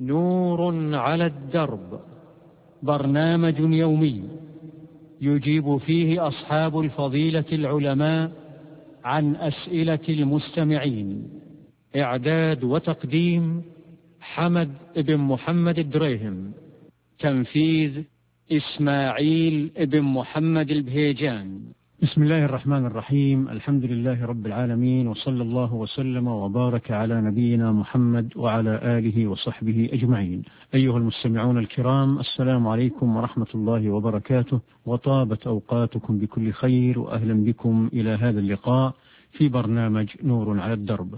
نور على الدرب، برنامج يومي يجيب فيه أصحاب الفضيلة العلماء عن أسئلة المستمعين. إعداد وتقديم حمد بن محمد الدريهم، تنفيذ إسماعيل بن محمد البهيجان. بسم الله الرحمن الرحيم. الحمد لله رب العالمين، وصلى الله وسلم وبارك على نبينا محمد وعلى آله وصحبه أجمعين. أيها المستمعون الكرام، السلام عليكم ورحمة الله وبركاته، وطابت أوقاتكم بكل خير، وأهلا بكم إلى هذا اللقاء في برنامج نور على الدرب.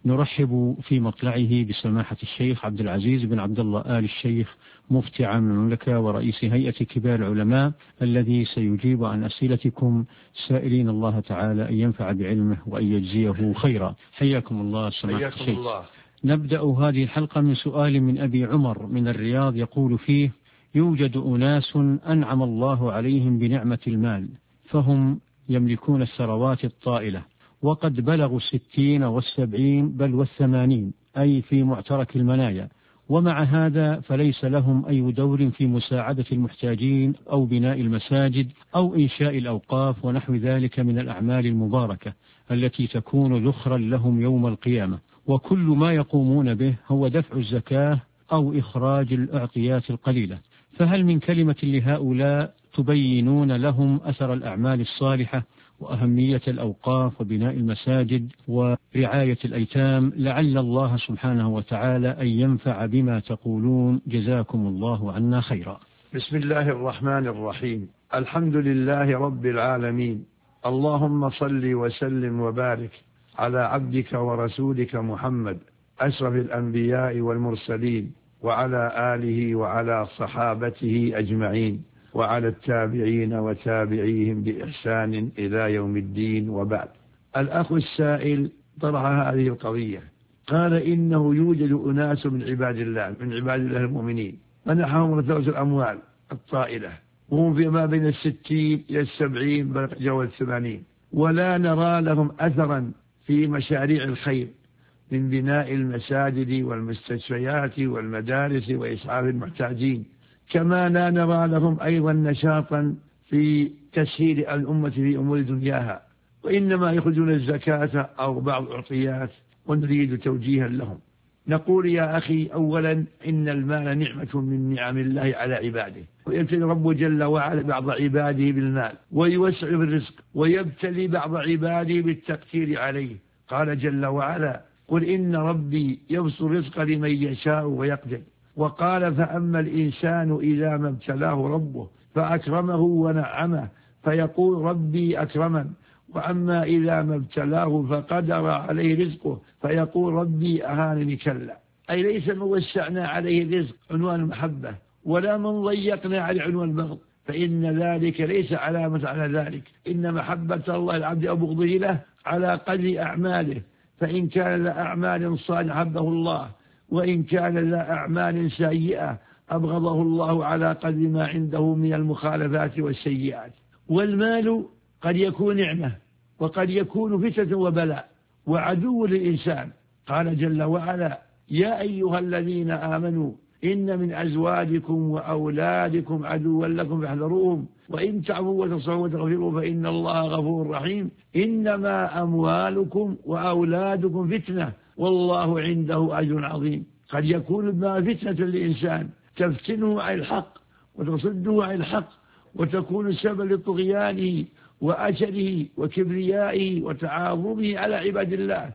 نرحب في مطلعه بسماحة الشيخ عبد العزيز بن عبد الله آل الشيخ، مفتي عام المملكة ورئيس هيئة كبار العلماء، الذي سيجيب عن أسئلتكم، سائلين الله تعالى أن ينفع بعلمه وأن يجزيه خيرا. حياكم الله سماحة الشيخ. نبدأ هذه الحلقة من سؤال من أبي عمر من الرياض، يقول فيه: يوجد أناس أنعم الله عليهم بنعمة المال، فهم يملكون الثروات الطائلة، وقد بلغوا 60 و70 بل و80، أي في معترك المنايا، ومع هذا فليس لهم أي دور في مساعدة المحتاجين أو بناء المساجد أو إنشاء الأوقاف ونحو ذلك من الأعمال المباركة التي تكون ذخرا لهم يوم القيامة، وكل ما يقومون به هو دفع الزكاة أو إخراج الأعطيات القليلة. فهل من كلمة لهؤلاء تبينون لهم أثر الأعمال الصالحة وأهمية الأوقاف وبناء المساجد ورعاية الأيتام، لعل الله سبحانه وتعالى أن ينفع بما تقولون، جزاكم الله عنا خيرا. بسم الله الرحمن الرحيم. الحمد لله رب العالمين، اللهم صل وسلم وبارك على عبدك ورسولك محمد أشرف الأنبياء والمرسلين، وعلى آله وعلى صحابته أجمعين، وعلى التابعين وتابعيهم بإحسان إلى يوم الدين، وبعد. الأخ السائل طرح هذه القضية، قال إنه يوجد أناس من عباد الله المؤمنين منحهم رثوة الأموال الطائلة، وهم فيما بين 60 إلى 70 بل جاوز 80، ولا نرى لهم أثرا في مشاريع الخير من بناء المساجد والمستشفيات والمدارس وإسعاف المحتاجين، كما لا نرى لهم أيضا نشاطا في تسهيل الأمة في أمور دنياها، وإنما يخرجون الزكاة أو بعض العطيات، ونريد توجيها لهم. نقول يا أخي، أولا إن المال نعمة من نعم الله على عباده، ويبتلي رب جل وعلا بعض عباده بالمال ويوسع في الرزق، ويبتلي بعض عباده بالتقتير عليه. قال جل وعلا: قل إن ربي يبسط الرزق لمن يشاء ويقدر. وقال: فأما الإنسان إذا ما ابتلاه ربه فأكرمه ونعمه فيقول ربي أكرمن، وأما إذا ما ابتلاه فقدر عليه رزقه فيقول ربي أهانني. كلا، أي ليس من وسعنا عليه الرزق عنوان المحبة، ولا من ضيقنا عليه عنوان البغض، فإن ذلك ليس علامة على ذلك. إن محبة الله العبد أو بغضه له على قدر أعماله، فإن كان ذا أعمال صالحة حبه الله، وإن كان ذا أعمال سيئة أبغضه الله على قدر ما عنده من المخالفات والسيئات. والمال قد يكون نعمة، وقد يكون فتنة وبلاء وعدو للإنسان. قال جل وعلا: يا أيها الذين آمنوا إن من أزواجكم وأولادكم عدوا لكم فاحذروهم وإن تعفوا وتصفحوا وتغفروا فإن الله غفور رحيم. إنما أموالكم وأولادكم فتنة والله عنده أجر عظيم. قد يكون المال فتنة للإنسان، تفتنه عن الحق وتصده عن الحق، وتكون سبب لطغيانه وأجله وكبريائه وتعاظمه على عباد الله.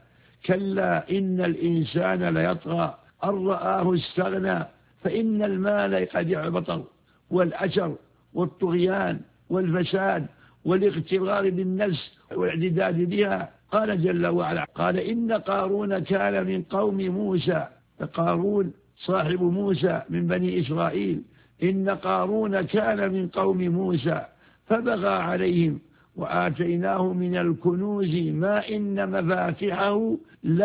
كلا إن الإنسان ليطغى أن رآه استغنى، فإن المال قد يعبطر، والأجر والطغيان والفساد والاغترار بالنفس والاعتداد بها. قال جل وعلا: قال إن قارون كان من قوم موسى، قارون صاحب موسى من بني إسرائيل، إن قارون كان من قوم موسى فبغى عليهم وآتيناه من الكنوز ما إن مفاتحه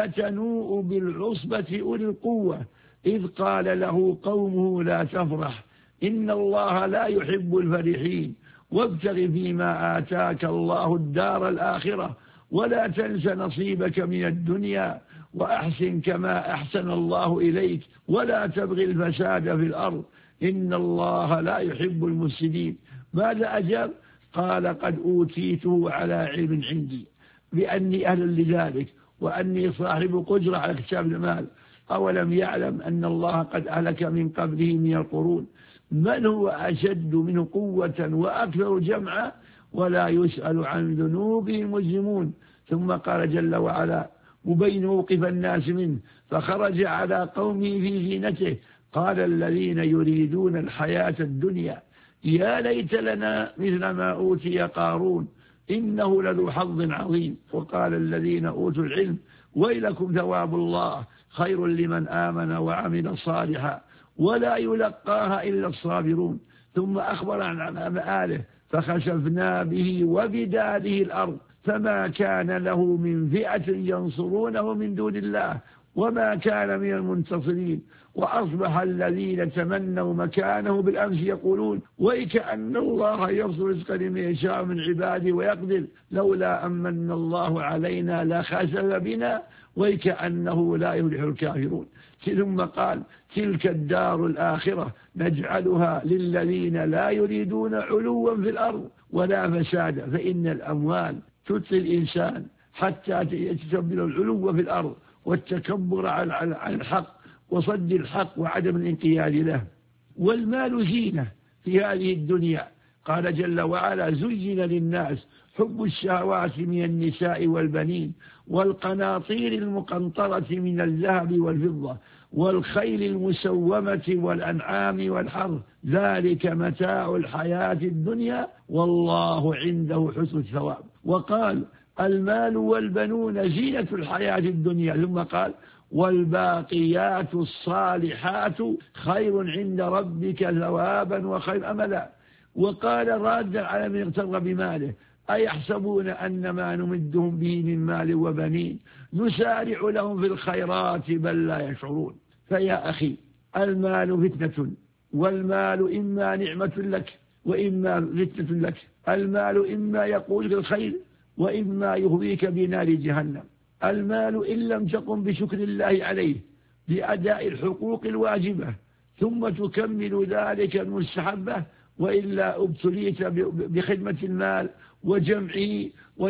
لتنوء بالعصبة أولي القوة إذ قال له قومه لا تفرح إن الله لا يحب الفرحين وابتغ فيما آتاك الله الدار الآخرة ولا تنس نصيبك من الدنيا وأحسن كما أحسن الله إليك ولا تبغي الفساد في الأرض إن الله لا يحب المفسدين. ماذا أجاب؟ قال قد أوتيته على علم عندي بأني أهل لذلك وأني صاحب قدرة على اكتساب المال. أولم يعلم أن الله قد أهلك من قبله من القرون من هو أشد منه قوة وأكثر جمعا ولا يسأل عن ذنوبهم المجرمون. ثم قال جل وعلا مبين موقف الناس منه فخرج على قومه في زينته قال الذين يريدون الحياة الدنيا يا ليت لنا مثل ما أوتي قارون إنه لذو حظ عظيم. وقال الذين أوتوا العلم ويلكم ثواب الله خير لمن آمن وعمل صالحا ولا يلقاها إلا الصابرون. ثم أخبر عن مآله فخسفنا به وبداره الأرض فما كان له من فئة ينصرونه من دون الله وما كان من المنتصرين. وأصبح الذين تمنوا مكانه بالأمس يقولون ويكأن الله يبسط رزقا لمن يشاء من عباده ويقدر لولا أمن الله علينا لخسف بنا ويكأنه لا يفلح الكافرون. ثم قال تلك الدار الآخرة نجعلها للذين لا يريدون علوا في الأرض ولا فسادا فإن الأموال تطغي الإنسان حتى يتسبب العلو في الأرض والتكبر عن الحق وصد الحق وعدم الانقياد له. والمال زينة في هذه الدنيا. قال جل وعلا زين للناس حب الشهوات من النساء والبنين والقناطير المقنطرة من الذهب والفضة والخيل المسومة والأنعام والحرث ذلك متاع الحياة الدنيا والله عنده حسن الثواب. وقال المال والبنون زينة الحياة الدنيا. ثم قال والباقيات الصالحات خير عند ربك ثوابا وخير أملا. وقال رادا على من اغتر بماله أيحسبون أن ما نمدهم به من مال وبنين نسارع لهم في الخيرات بل لا يشعرون. فيا أخي المال فتنة والمال إما نعمة لك وإما فتنة لك. المال إما يقول بالخير وإما يهويك بنار جهنم. المال إن لم تقم بشكر الله عليه بأداء الحقوق الواجبة ثم تكمل ذلك المستحبة وإلا ابتليت بخدمة المال وجمعه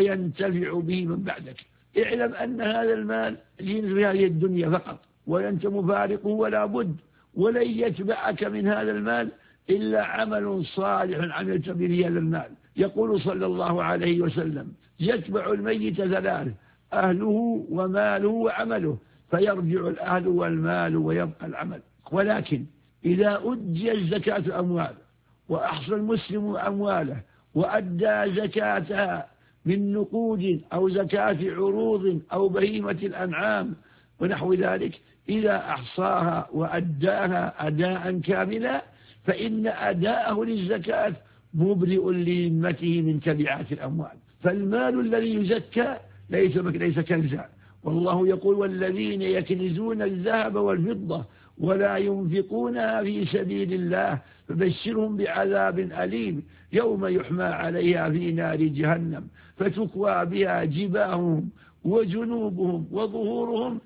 وينتفع به من بعدك. اعلم أن هذا المال في هذه الدنيا فقط وأنت مفارقه ولا بد ولن يتبعك من هذا المال إلا عمل صالح عملت به هذا المال. يقول صلى الله عليه وسلم يتبع الميت ثلاث أهله وماله وعمله فيرجع الأهل والمال ويبقى العمل. ولكن إذا أدي الزكاة الأموال وأحصى المسلم أمواله وأدى زكاتها من نقود أو زكاة عروض أو بهيمة الأنعام ونحو ذلك إذا أحصاها وأداها أداء كاملا فإن أداءه للزكاة مبرئ لذمته من تبعات الأموال. فالمال الذي يزكى ليس كنزا. والله يقول والذين يكنزون الذهب والفضة ولا ينفقونها في سبيل الله فبشرهم بعذاب أليم يوم يحمى عليها في نار جهنم فتكوى بها جباههم وجنوبهم وظهورهم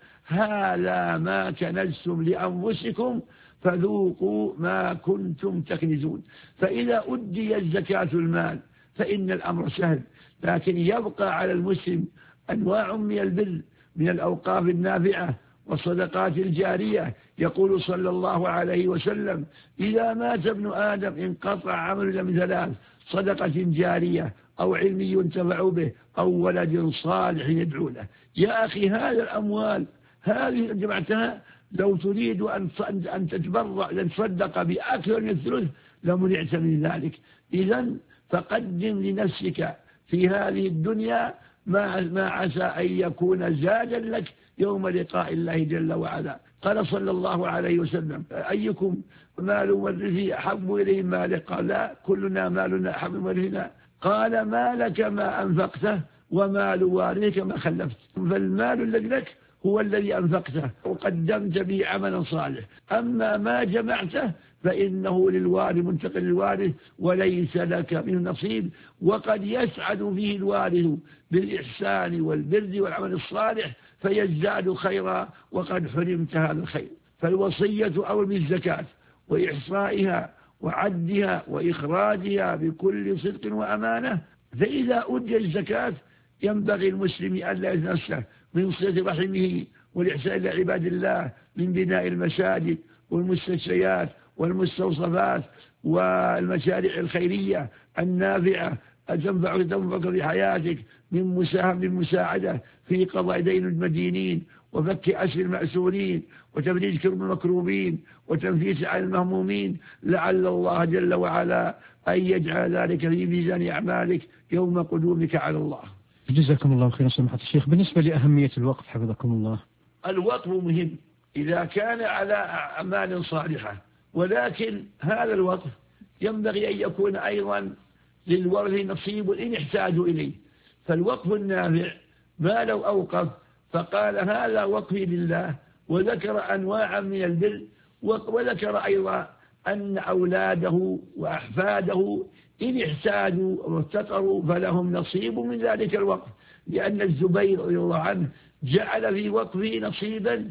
هذا ما كنزتم لأنفسكم فذوقوا ما كنتم تكنزون. فإذا أدي الزكاة المال فإن الأمر سهل، لكن يبقى على المسلم أنواع من البر من الأوقاف النافعة والصدقات الجارية. يقول صلى الله عليه وسلم إذا مات ابن آدم انقطع عمله من ثلاث: صدقة جارية أو علم ينتفع به أو ولد صالح يدعو له. يا أخي هذا الأموال هذه جمعتها لو تريد أن تتبرع لتصدق بأكثر من الثلث لمنعت من ذلك. إذن فقدم لنفسك في هذه الدنيا ما عسى أن يكون زادا لك يوم لقاء الله جل وعلا. قال صلى الله عليه وسلم أيكم مال ورثه أحب إليه ماله؟ قال لا، كلنا مالنا أحب ورثنا. قال ما لك ما أنفقته ومال وارثك ما خلفت. فالمال الذي لك هو الذي أنفقته وقدمت به عملا صالح، أما ما جمعته فإنه للوارث منتقل للوارث وليس لك منه نصيب. وقد يسعد فيه الوارث بالإحسان والبر والعمل الصالح فيزداد خيرا وقد حرمت هذا الخير. فالوصية أول بالزكاة وإحصائها وعدها وإخراجها بكل صدق وأمانة. فإذا أدى الزكاة ينبغي المسلم ألا يتنسى من صلة رحمه والإحسان إلى عباد الله، من بناء المساجد والمستشفيات والمستوصفات والمشاريع الخيرية النافعة تنفعك في حياتك، من مساهم بالمساعدة في قضاء دين المدينين وفك أسر المأسورين وتفريج كرب المكروبين وتنفيس عن المهمومين، لعل الله جل وعلا أن يجعل ذلك في ميزان أعمالك يوم قدومك على الله. جزاكم الله خيرا سماحة الشيخ. بالنسبة لأهمية الوقف حفظكم الله، الوقف مهم إذا كان على أعمال صالحة، ولكن هذا الوقف ينبغي أن يكون أيضا للورث نصيب إن احتاجوا إليه. فالوقف النافع ما لو أوقف فقال هذا وقفي لله وذكر أنواعا من البر، وذكر أيضا أن أولاده وأحفاده إن احتاجوا وافتقروا فلهم نصيب من ذلك الوقف، لأن الزبير رضي الله عنه جعل في وقفه نصيبا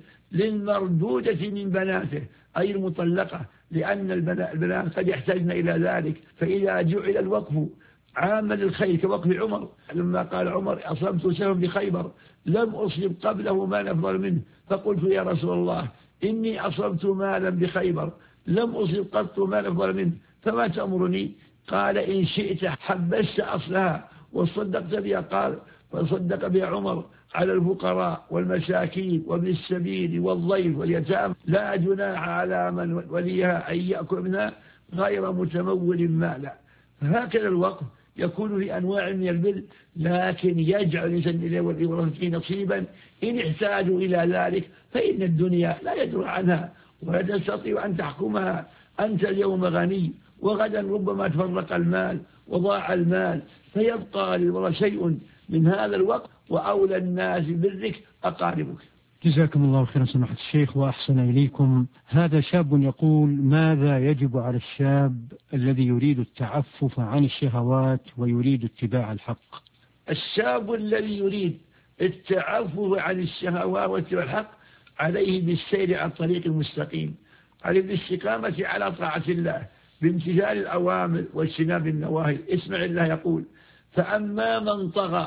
للمردودة من بناته أي المطلقة، لأن البنات قد يحتاجن إلى ذلك. فإذا جعل الوقف عاما للخير كوقف عمر لما قال عمر أصبت سهم بخيبر لم أصب قبله ما أفضل منه، فقلت يا رسول الله إني أصبت مالا بخيبر لم أصب قط ما أفضل منه فما تأمرني؟ قال إن شئت حبست أصلها وصدقت بها. قال فصدق بها عمر على الفقراء والمساكين وابن السبيل والضيف واليتامى، لا جناح على من وليها أن يأكل منها غير متمول مالا. فهكذا الوقف يكون في أنواع من البر، لكن يجعل الإنسان إليه ولورثته نصيبا إن احتاجوا إلى ذلك، فإن الدنيا لا يدرى عنها ولا تستطيع أن تحكمها. أنت اليوم غني وغدا ربما تفرق المال وضاع المال، فيبقى للورثة شيء من هذا الوقت، وأولى الناس برك أقاربك. جزاكم الله خيرا سماحة الشيخ وأحسن إليكم. هذا شاب يقول ماذا يجب على الشاب الذي يريد التعفف عن الشهوات ويريد اتباع الحق؟ الشاب الذي يريد التعفف عن الشهوات واتباع الحق عليه بالسير على الطريق المستقيم، عليه بالاستقامة على طاعة الله بامتثال الأوامر واجتناب النواهي. اسمع الله يقول فأما من طغى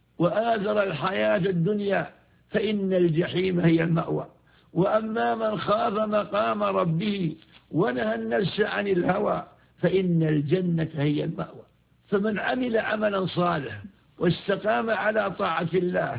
وآثر الحياة الدنيا فإن الجحيم هي المأوى، وأما من خاف مقام ربه ونهى النفس عن الهوى فإن الجنة هي المأوى. فمن عمل عملا صالحا واستقام على طاعة الله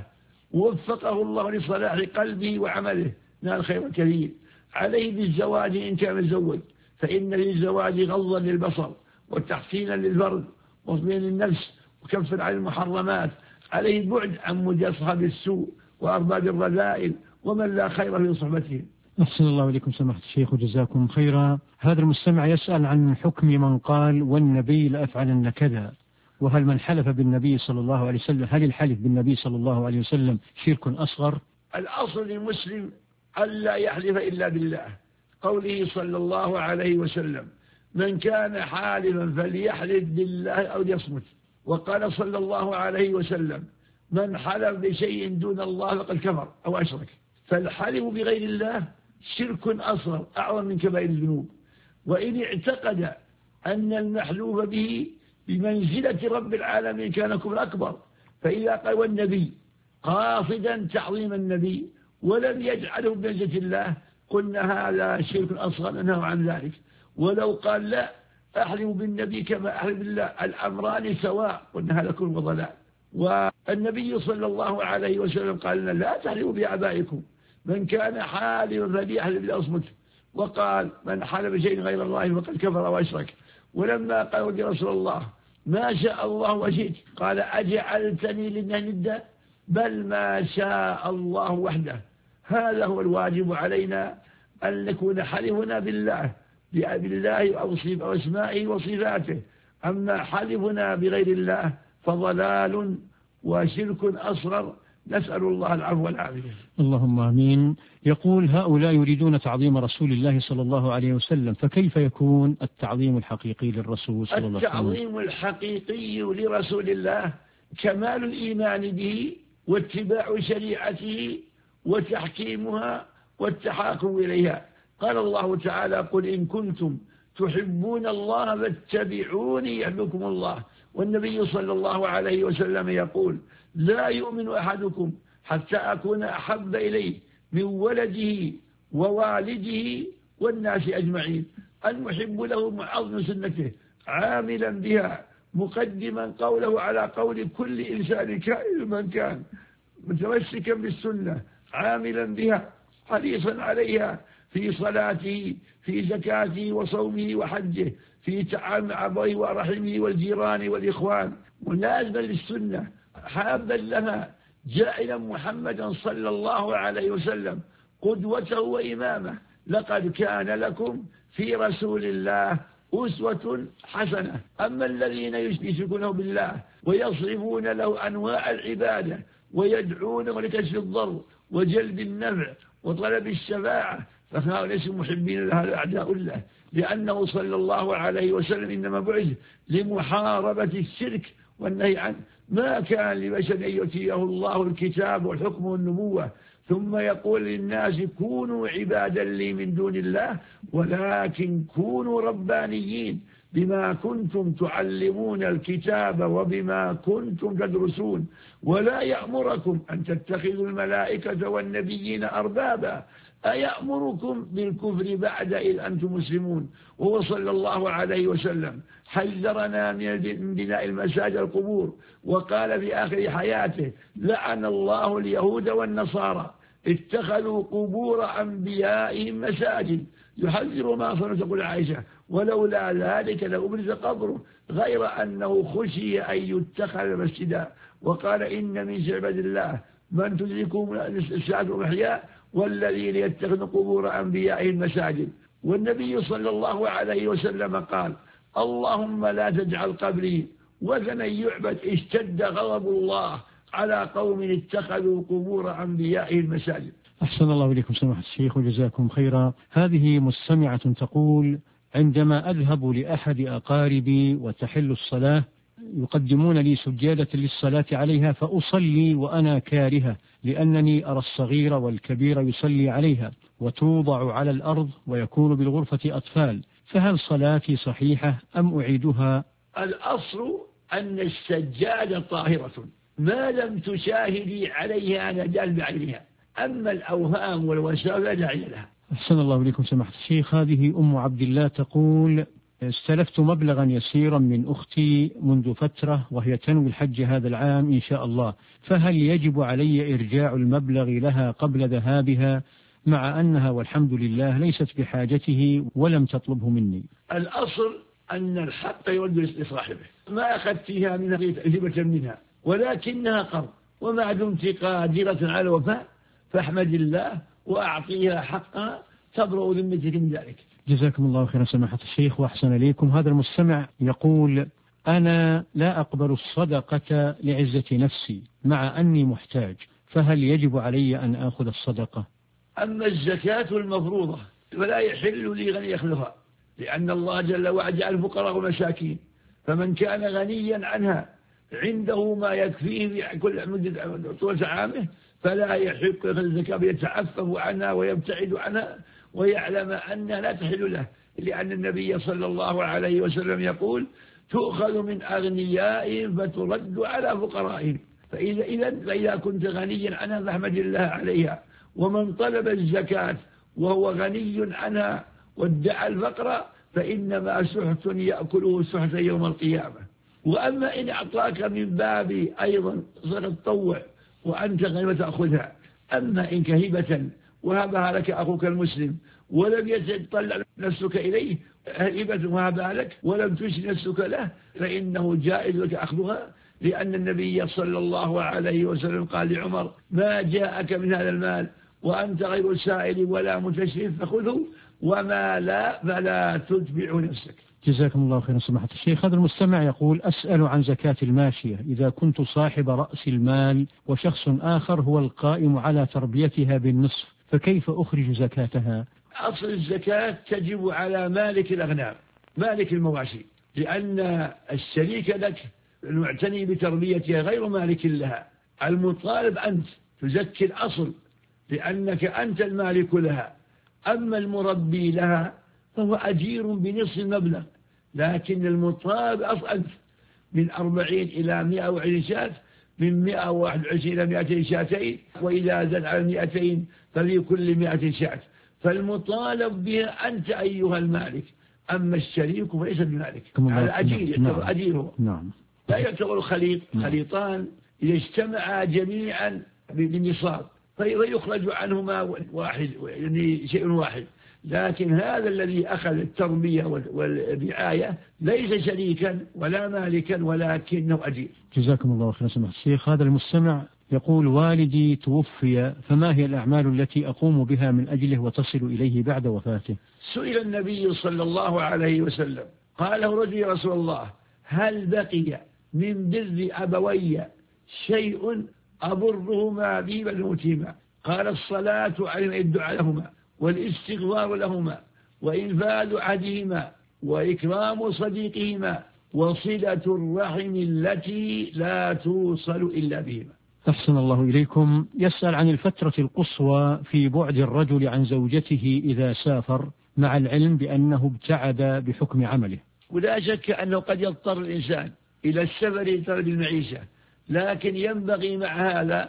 ووفقه الله لصلاح قلبه وعمله نال خير كثير. عليه بالزواج إن كان متزوج، فإن للزواج غضا للبصر وتحسينا للفرد وصبيا للنفس وكفا عن المحرمات. عليه البعد عن مجاصحة السوء وأرباب الرذائل ومن لا خير في صحبتهم. أحسن الله إليكم سماحة الشيخ وجزاكم خيرا. هذا المستمع يسأل عن حكم من قال والنبي لأفعلن كذا، وهل من حلف بالنبي صلى الله عليه وسلم هل الحلف بالنبي صلى الله عليه وسلم شرك أصغر؟ الأصل للمسلم ألا يحلف إلا بالله، قوله صلى الله عليه وسلم من كان حالفا فليحلف بالله أو ليصمت. وقال صلى الله عليه وسلم من حلف بشيء دون الله فقد كفر أو أشرك. فالحلف بغير الله شرك أصغر أعظم من كبائر الذنوب. وإن اعتقد أن المحلوف به بمنزلة رب العالمين كان كفر أكبر. فإذا قال والنبي قاصدا تعظيم النبي ولم يجعله بمنزلة الله قلنا هذا شرك أصغر ننهى عن ذلك. ولو قال لا أحلف بالنبي كما أحلف بالله الأمران سواء قلنا هذا كفر وضلال. والنبي صلى الله عليه وسلم قال لنا لا تحلفوا بآبائكم من كان حالفا فليحلف بالأصمت. وقال من حلف بشيء غير الله فقد كفر وأشرك. ولما قالوا لرسول الله ما شاء الله وشئت قال أجعلتني لله ندا بل ما شاء الله وحده. هذا هو الواجب علينا أن نكون حلفنا بالله أو أسمائه وصفاته. أما حلفنا بغير الله فضلال وشرك أصغر، نسأل الله العفو والعافية. اللهم آمين. يقول هؤلاء يريدون تعظيم رسول الله صلى الله عليه وسلم، فكيف يكون التعظيم الحقيقي للرسول صلى الله عليه وسلم؟ التعظيم الحقيقي لرسول الله كمال الإيمان به واتباع شريعته وتحكيمها والتحاكم إليها. قال الله تعالى: قل إن كنتم تحبون الله فاتبعوني يحببكم الله. والنبي صلى الله عليه وسلم يقول: لا يؤمن أحدكم حتى أكون أحب إليه من ولده ووالده والناس أجمعين. المحب له معظم سنته عاملا بها مقدما قوله على قول كل إنسان كائن من كان، متمسكا بالسنة عاملا بها حريصا عليها في صلاته في زكاته وصومه وحجه في تعامل مع أبويه ورحمه والجيران والإخوان، ملازما للسنة حابا لها، جائلا محمدا صلى الله عليه وسلم قدوته وإمامه. لقد كان لكم في رسول الله أسوة حسنة. أما الذين يشركونه بالله ويصرفون له أنواع العبادة ويدعونه لكشف الضر وجلب النفع وطلب الشفاعة فهؤلاء ليسوا محبين لها الأعداء له، لأنه صلى الله عليه وسلم إنما بعث لمحاربة الشرك والنهي عنه. ما كان لبشر أن يؤتيه الله الكتاب والحكم والنبوة ثم يقول للناس كونوا عبادا لي من دون الله، ولكن كونوا ربانيين بما كنتم تعلمون الكتاب وبما كنتم تدرسون، ولا يأمركم أن تتخذوا الملائكة والنبيين أربابا أيأمركم بالكفر بعد إذ أنتم مسلمون. وهو صلى الله عليه وسلم حذرنا من بناء المساجد القبور، وقال في آخر حياته: لعن الله اليهود والنصارى اتخذوا قبور أنبيائهم مساجد. يحذر ما صنع. تقول عائشة: ولولا ذلك لأبرز قبره، غير أنه خشي أن يتخذ مسجدا. وقال: إن من عباد الله من تدركهم الساعة والإحياء والذين يتخذون قبور أنبيائهم مساجد. والنبي صلى الله عليه وسلم قال: اللهم لا تجعل قبري وثنا يعبد اشتد غضب الله على قوم اتخذوا قبور أنبيائهم مساجد. أحسن الله إليكم سماحة الشيخ وجزاكم خيرا. هذه مستمعة تقول: عندما أذهب لأحد أقاربي وتحل الصلاة يقدمون لي سجادة للصلاة عليها فأصلي وأنا كارهة، لأنني أرى الصغير والكبير يصلي عليها وتوضع على الأرض ويكون بالغرفة أطفال، فهل صلاتي صحيحة أم أعيدها؟ الأصل أن السجادة طاهرة ما لم تشاهدي عليها نجال بعينها، أما الأوهام والوساوس لا داعي لها. أحسن الله إليكم سماحة الشيخ. هذه أم عبد الله تقول: استلفت مبلغا يسيرا من أختي منذ فترة وهي تنوي الحج هذا العام إن شاء الله، فهل يجب علي إرجاع المبلغ لها قبل ذهابها مع أنها والحمد لله ليست بحاجته ولم تطلبه مني؟ الأصل أن الحق يرد لصاحبه، ما أخذتها منها هبة منها ولكنها قرض، وما دمت قادرة على الوفاء فاحمد الله وأعطيها حقها تبرأ ذمتك من ذلك. جزاكم الله خيرا سماحة الشيخ وأحسن إليكم. هذا المستمع يقول: أنا لا أقبل الصدقة لعزة نفسي مع أني محتاج، فهل يجب علي أن آخذ الصدقة؟ أما الزكاة المفروضة فلا يحل لي غني يأخذها، لأن الله جل وعلا جعل الفقراء والمساكين، فمن كان غنيا عنها عنده ما يكفيه في كل مدة طول عامه فلا يحق الزكاة، يتعفف عنها ويبتعد عنها ويعلم أنها لا تحل له، لأن النبي صلى الله عليه وسلم يقول: تؤخذ من أغنيائهم فترد على فقرائهم. فإذا كنت غنيا عنها فاحمد الله عليها. ومن طلب الزكاة وهو غني عنها وادعى الفقر فإنما سحت يأكله سحتا يوم القيامة. وأما إن أعطاك من باب أيضا صدقة تطوع وأنت غني تأخذها، أما إن كهبة وهبها لك أخوك المسلم ولم يتطلع نفسك إليه هبة وهبها لك ولم تشر نفسك له فإنه جائز لك أخذها، لأن النبي صلى الله عليه وسلم قال لعمر: ما جاءك من هذا المال وأنت غير سائل ولا متشرف فخذه، وما لا فلا تتبع نفسك. جزاكم الله خيرا سماحة الشيخ. هذا المستمع يقول: أسأل عن زكاة الماشية إذا كنت صاحب رأس المال وشخص آخر هو القائم على تربيتها بالنصف، فكيف أخرج زكاتها؟ أصل الزكاة تجب على مالك الأغنام مالك المواشي، لأن الشريك لك المعتني بتربيتها غير مالك لها. المطالب أنت تزكي الأصل، لأنك أنت المالك لها. أما المربي لها فهو أجير بنصف المبلغ، لكن المطالب أصعد من 40 إلى 120 شاة، من 121 إلى 200 شاتين، وإذا زاد على 200 ففي كل 100 شاة. فالمطالب بها أنت أيها المالك، أما الشريك فليس بمالك. على أجير يعتبر أجيره. لا يعتبر خليطان إذا اجتمعا جميعا بالنصاب فيخرج عنهما واحد، يعني شيء واحد. لكن هذا الذي أخذ التربية والرعاية ليس شريكا ولا مالكا ولكنه أجير. جزاكم الله خيرا سماحة الشيخ. هذا المستمع يقول: والدي توفي، فما هي الأعمال التي أقوم بها من أجله وتصل إليه بعد وفاته؟ سئل النبي صلى الله عليه وسلم قال له رجل: يا رسول الله، هل بقي من بر أبوي شيء أبرهما به بنوتهما؟ قال: الصلاة عليهما، الدعاء لهما، والاستغفار لهما، وإنفاذ عهدهما، وإكرام صديقهما، وصلة الرحم التي لا توصل إلا بهما. أحسن الله إليكم. يسأل عن الفترة القصوى في بعد الرجل عن زوجته إذا سافر، مع العلم بأنه ابتعد بحكم عمله. ولا شك أنه قد يضطر الإنسان إلى السفر لطلب المعيشة، لكن ينبغي مع هذا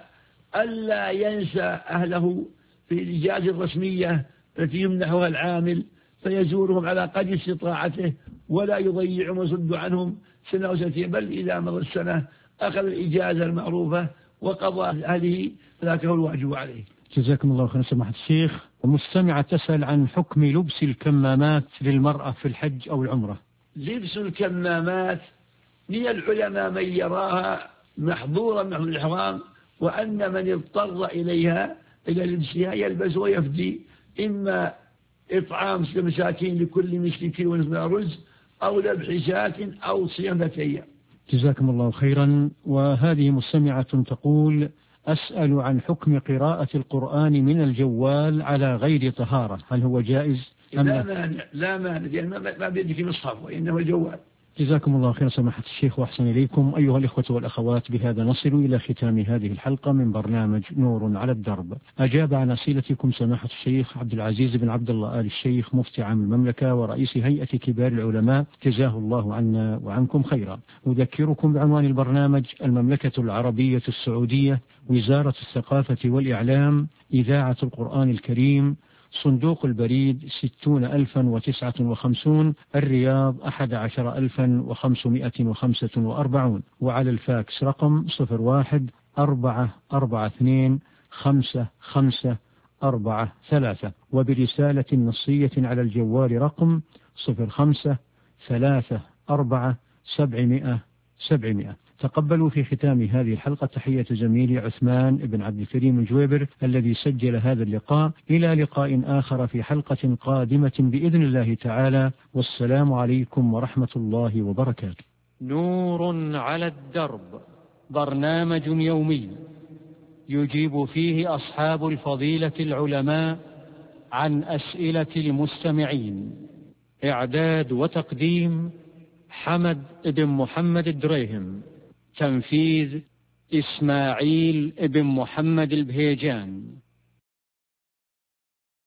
ألا ينسى أهله في الإجازة الرسمية التي يمنحها العامل، فيزورهم على قدر استطاعته ولا يضيعهم ويصد عنهم سنة أو سنتين، بل إذا مضى السنة أخذ الإجازة المعروفة وقضى أهله، ذاك هو الواجب عليه. جزاكم الله خيرا سماحة الشيخ. ومستمعة تسأل عن حكم لبس الكمامات للمرأة في الحج أو العمرة. لبس الكمامات من العلماء من يراها محظورا من الإحرام، وأن من اضطر إليها إلى لبسها يلبس ويفدي، إما إطعام مساكين لكل مسكين ونصف رز، أو ذبح شاة، أو صيام 3 أيام. جزاكم الله خيرا. وهذه مستمعة تقول: أسأل عن حكم قراءة القرآن من الجوال على غير طهارة، هل هو جائز؟ لا مانع، لأن ما بيدك مصحف وإنما الجوال. جزاكم الله خيرا سماحة الشيخ وأحسن إليكم. أيها الإخوة والأخوات، بهذا نصل إلى ختام هذه الحلقة من برنامج نور على الدرب. أجاب عن أسئلتكم سماحة الشيخ عبد العزيز بن عبد الله آل الشيخ، مفتي عام المملكة ورئيس هيئة كبار العلماء، جزاه الله عنا وعنكم خيرا. أذكركم بعنوان البرنامج: المملكة العربية السعودية، وزارة الثقافة والإعلام، إذاعة القرآن الكريم، صندوق البريد 60,059 الرياض 11,545، وعلى الفاكس رقم 01-442-5543، وبرسالة نصية على الجوال رقم 05-34-700-700. تقبلوا في ختام هذه الحلقة تحية زميلي عثمان بن عبد الكريم الجويبر الذي سجل هذا اللقاء. إلى لقاء آخر في حلقة قادمة بإذن الله تعالى، والسلام عليكم ورحمة الله وبركاته. نور على الدرب، برنامج يومي يجيب فيه أصحاب الفضيلة العلماء عن أسئلة المستمعين. إعداد وتقديم حمد بن محمد الدريهم. تنفيذ إسماعيل بن محمد البهيجان.